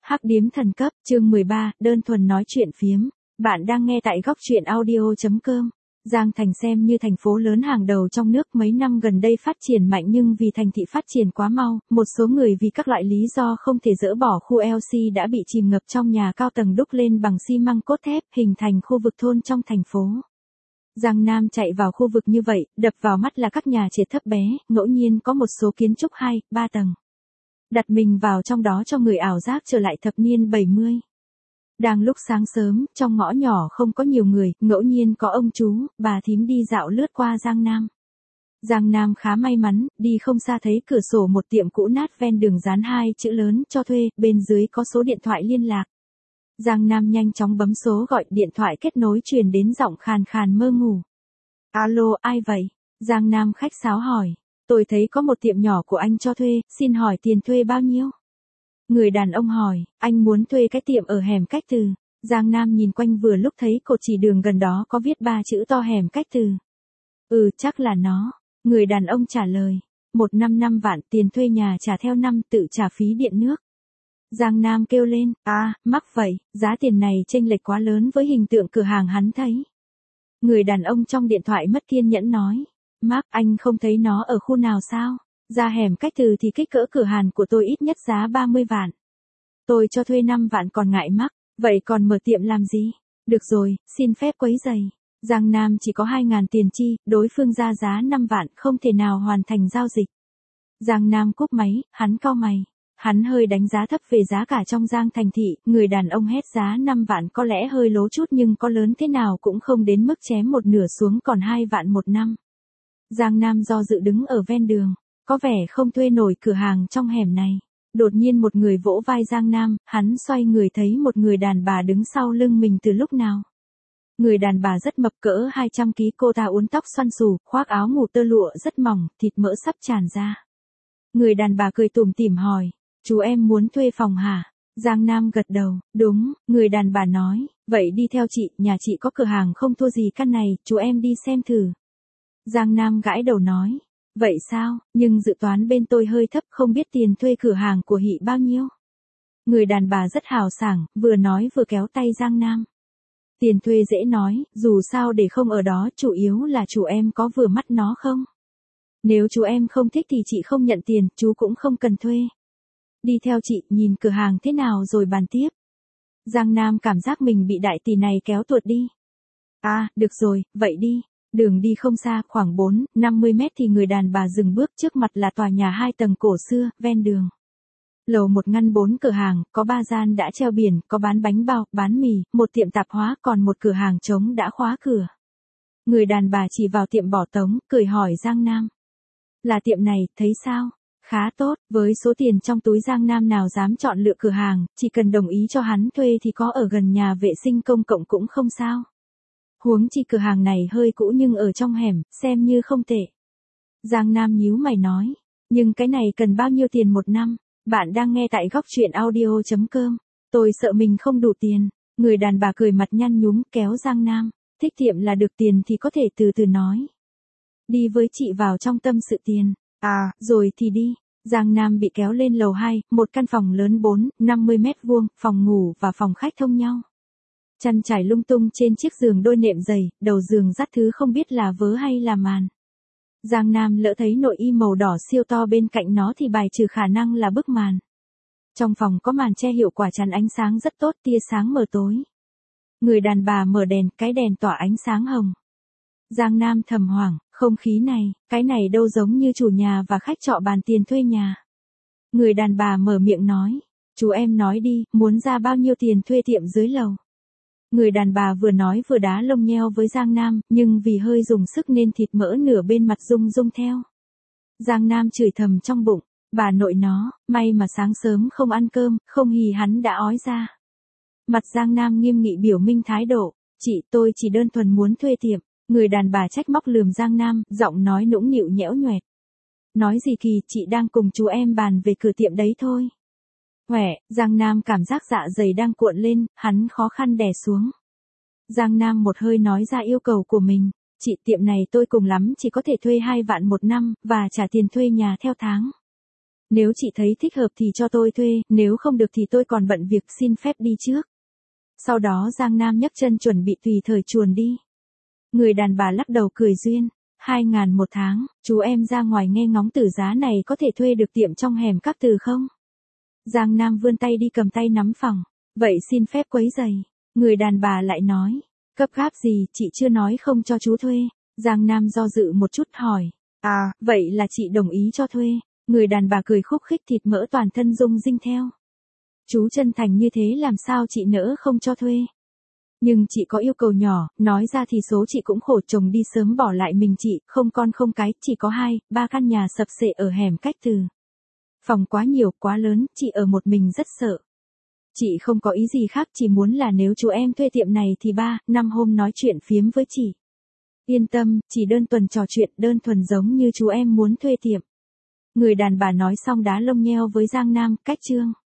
Hắc điếm thần cấp, chương 13, đơn thuần nói chuyện phiếm. Bạn đang nghe tại góc truyện audio.com. Giang Thành xem như thành phố lớn hàng đầu trong nước, mấy năm gần đây phát triển mạnh, nhưng vì thành thị phát triển quá mau, một số người vì các loại lý do không thể dỡ bỏ khu LC đã bị chìm ngập trong nhà cao tầng đúc lên bằng xi măng cốt thép, hình thành khu vực thôn trong thành phố. Giang Nam chạy vào khu vực như vậy, đập vào mắt là các nhà trệt thấp bé, ngẫu nhiên có một số kiến trúc 2, 3 tầng. Đặt mình vào trong đó cho người ảo giác trở lại thập niên 70. Đang lúc sáng sớm, trong ngõ nhỏ không có nhiều người, ngẫu nhiên có ông chú, bà thím đi dạo lướt qua Giang Nam. Giang Nam khá may mắn, đi không xa thấy cửa sổ một tiệm cũ nát ven đường dán 2 chữ lớn cho thuê, bên dưới có số điện thoại liên lạc. Giang Nam nhanh chóng bấm số gọi, điện thoại kết nối truyền đến giọng khàn khàn mơ ngủ. Alo, ai vậy? Giang Nam khách sáo hỏi. Tôi thấy có một tiệm nhỏ của anh cho thuê, xin hỏi tiền thuê bao nhiêu? Người đàn ông hỏi, anh muốn thuê cái tiệm ở hẻm Cách Từ. Giang Nam nhìn quanh vừa lúc thấy cột chỉ đường gần đó có viết 3 chữ to hẻm Cách Từ. Chắc là nó. Người đàn ông trả lời. 155 vạn, tiền thuê nhà trả theo năm, tự trả phí điện nước. Giang Nam kêu lên, mắc vậy, giá tiền này chênh lệch quá lớn với hình tượng cửa hàng hắn thấy. Người đàn ông trong điện thoại mất kiên nhẫn nói. Mark, anh không thấy nó ở khu nào sao? Ra hẻm Cách Từ thì kích cỡ cửa hàng của tôi ít nhất giá 30 vạn. Tôi cho thuê 5 vạn còn ngại mắc, vậy còn mở tiệm làm gì? Được rồi, xin phép quấy rầy. Giang Nam chỉ có 2.000 tiền chi, đối phương ra giá 5 vạn không thể nào hoàn thành giao dịch. Giang Nam cúp máy, hắn cau mày. Hắn hơi đánh giá thấp về giá cả trong Giang Thành thị, người đàn ông hét giá 5 vạn có lẽ hơi lố chút nhưng có lớn thế nào cũng không đến mức chém một nửa xuống còn 2 vạn một năm. Giang Nam do dự đứng ở ven đường, có vẻ không thuê nổi cửa hàng trong hẻm này. Đột nhiên một người vỗ vai Giang Nam, hắn xoay người thấy một người đàn bà đứng sau lưng mình từ lúc nào. Người đàn bà rất mập, cỡ 200 kg, cô ta uốn tóc xoăn xù, khoác áo ngủ tơ lụa rất mỏng, thịt mỡ sắp tràn ra. Người đàn bà cười tủm tỉm hỏi, chú em muốn thuê phòng hả? Giang Nam gật đầu, đúng, người đàn bà nói, vậy đi theo chị, nhà chị có cửa hàng không thua gì căn này, chú em đi xem thử. Giang Nam gãi đầu nói, vậy sao, nhưng dự toán bên tôi hơi thấp, không biết tiền thuê cửa hàng của Hị bao nhiêu. Người đàn bà rất hào sảng, vừa nói vừa kéo tay Giang Nam. Tiền thuê dễ nói, dù sao để không ở đó, chủ yếu là chủ em có vừa mắt nó không? Nếu chú em không thích thì chị không nhận tiền, chú cũng không cần thuê. Đi theo chị, nhìn cửa hàng thế nào rồi bàn tiếp. Giang Nam cảm giác mình bị đại tỷ này kéo tuột đi. Được rồi, vậy đi. Đường đi không xa, khoảng 4-50 mét thì người đàn bà dừng bước, trước mặt là tòa nhà 2 tầng cổ xưa, ven đường. Lầu 1 ngăn 4 cửa hàng, có 3 gian đã treo biển, có bán bánh bao, bán mì, một tiệm tạp hóa, còn một cửa hàng trống đã khóa cửa. Người đàn bà chỉ vào tiệm bỏ tống, cười hỏi Giang Nam. Là tiệm này, thấy sao? Khá tốt, với số tiền trong túi Giang Nam nào dám chọn lựa cửa hàng, chỉ cần đồng ý cho hắn thuê thì có ở gần nhà vệ sinh công cộng cũng không sao. Huống chi cửa hàng này hơi cũ nhưng ở trong hẻm, xem như không tệ. Giang Nam nhíu mày nói, nhưng cái này cần bao nhiêu tiền một năm? Bạn đang nghe tại góc truyện audio.com. Tôi sợ mình không đủ tiền. Người đàn bà cười mặt nhăn nhúm kéo Giang Nam, thích tiệm là được, tiền thì có thể từ từ nói. Đi với chị vào trong tâm sự tiền. Rồi thì đi. Giang Nam bị kéo lên lầu 2, một căn phòng lớn 4-50 mét vuông, phòng ngủ và phòng khách thông nhau. Chăn trải lung tung trên chiếc giường đôi nệm dày, đầu giường dắt thứ không biết là vớ hay là màn. Giang Nam lỡ thấy nội y màu đỏ siêu to bên cạnh nó thì bài trừ khả năng là bức màn. Trong phòng có màn che hiệu quả chắn ánh sáng rất tốt, tia sáng mờ tối. Người đàn bà mở đèn, cái đèn tỏa ánh sáng hồng. Giang Nam thầm hoảng, không khí này, cái này đâu giống như chủ nhà và khách trọ bàn tiền thuê nhà. Người đàn bà mở miệng nói, chú em nói đi, muốn ra bao nhiêu tiền thuê tiệm dưới lầu. Người đàn bà vừa nói vừa đá lông nheo với Giang Nam, nhưng vì hơi dùng sức nên thịt mỡ nửa bên mặt rung rung theo. Giang Nam chửi thầm trong bụng, bà nội nó, may mà sáng sớm không ăn cơm, không hì hắn đã ói ra. Mặt Giang Nam nghiêm nghị biểu minh thái độ, tôi chỉ đơn thuần muốn thuê tiệm. Người đàn bà trách móc lườm Giang Nam, giọng nói nũng nịu nhẽo nhoẹt. Nói gì kỳ, chị đang cùng chú em bàn về cửa tiệm đấy thôi. Giang Nam cảm giác dạ dày đang cuộn lên, hắn khó khăn đè xuống. Giang Nam một hơi nói ra yêu cầu của mình, chị, tiệm này tôi cùng lắm chỉ có thể thuê 2 vạn một năm, và trả tiền thuê nhà theo tháng. Nếu chị thấy thích hợp thì cho tôi thuê, nếu không được thì tôi còn bận việc, xin phép đi trước. Sau đó Giang Nam nhấc chân chuẩn bị tùy thời chuồn đi. Người đàn bà lắc đầu cười duyên. 2.000 một tháng, chú em ra ngoài nghe ngóng tử giá này có thể thuê được tiệm trong hẻm Các Từ không? Giang Nam vươn tay đi cầm tay nắm phòng. Vậy xin phép quấy giày. Người đàn bà lại nói. Gấp gáp gì, chị chưa nói không cho chú thuê. Giang Nam do dự một chút hỏi. À, vậy là chị đồng ý cho thuê. Người đàn bà cười khúc khích, thịt mỡ toàn thân rung rinh theo. Chú chân thành như thế làm sao chị nỡ không cho thuê. Nhưng chị có yêu cầu nhỏ, nói ra thì số chị cũng khổ, chồng đi sớm bỏ lại mình chị, không con không cái, chỉ có 2-3 căn nhà sập xệ ở hẻm Cách Từ. Phòng quá nhiều, quá lớn, chị ở một mình rất sợ. Chị không có ý gì khác, chỉ muốn là nếu chú em thuê tiệm này thì 3-5 hôm nói chuyện phiếm với chị. Yên tâm, chỉ đơn thuần trò chuyện, đơn thuần giống như chú em muốn thuê tiệm. Người đàn bà nói xong đá lông nheo với Giang Nam, cách chương.